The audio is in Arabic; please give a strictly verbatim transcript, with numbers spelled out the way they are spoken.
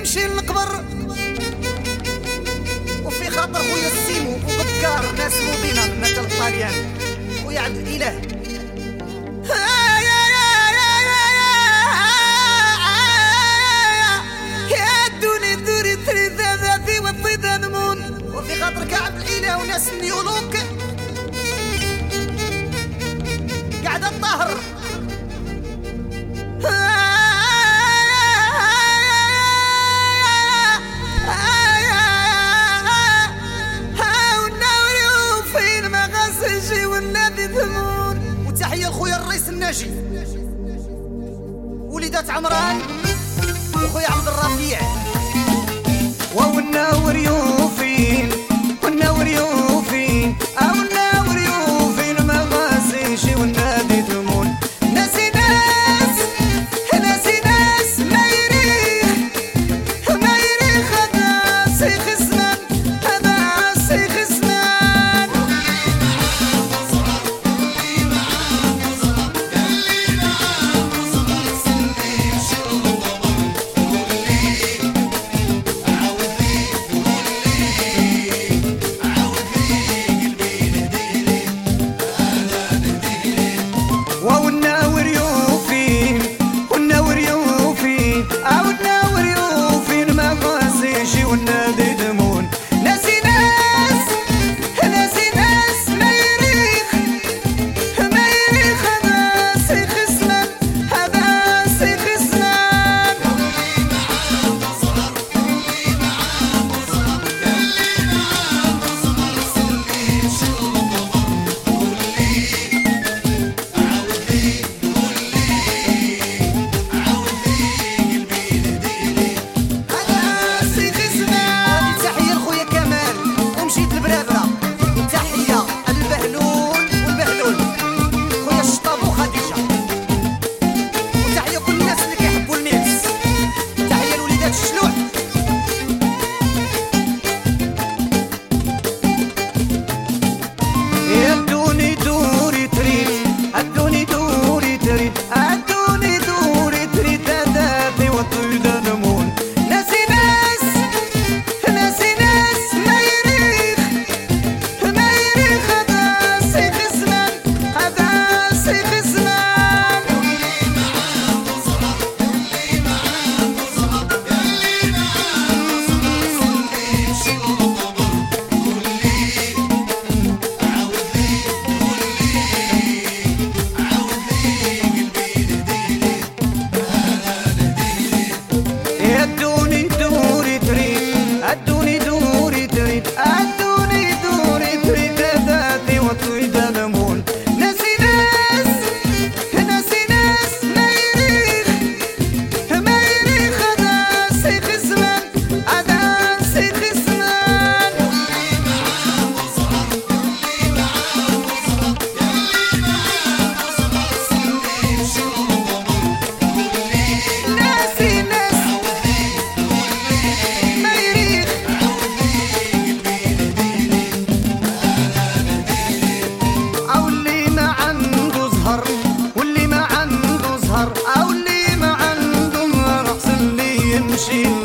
يمشي للقبر، وفي خاطر خويا السيمو وبكار ناس مدينة مثل الطاليان ويا عبد الاله. وفي خاطر كعب الاله وناس نيولوك قاعده الطهر. وتحيه لخويا الرئيس الناجي وليدات عمران وخويا عبد الرفيع والناور يوفين والناور يوفين او الناور يوفين ما غاسيشي والنادي تمون. ناسي ناس ناسي ناس ما يريخ ما يريخ هذا سيخ زمان هذا سيخ زمان. والناور يوفين والناور يوفين او الناور يوفين ما غاسيشي والنادي دمون. ناسي ناس ناسي ناس ما يريخ ما يريخ هذا سيخ زمان هذا سيخ زمان. واللي ما عنده زهر او اللي ما عنده رأس اللي يمشي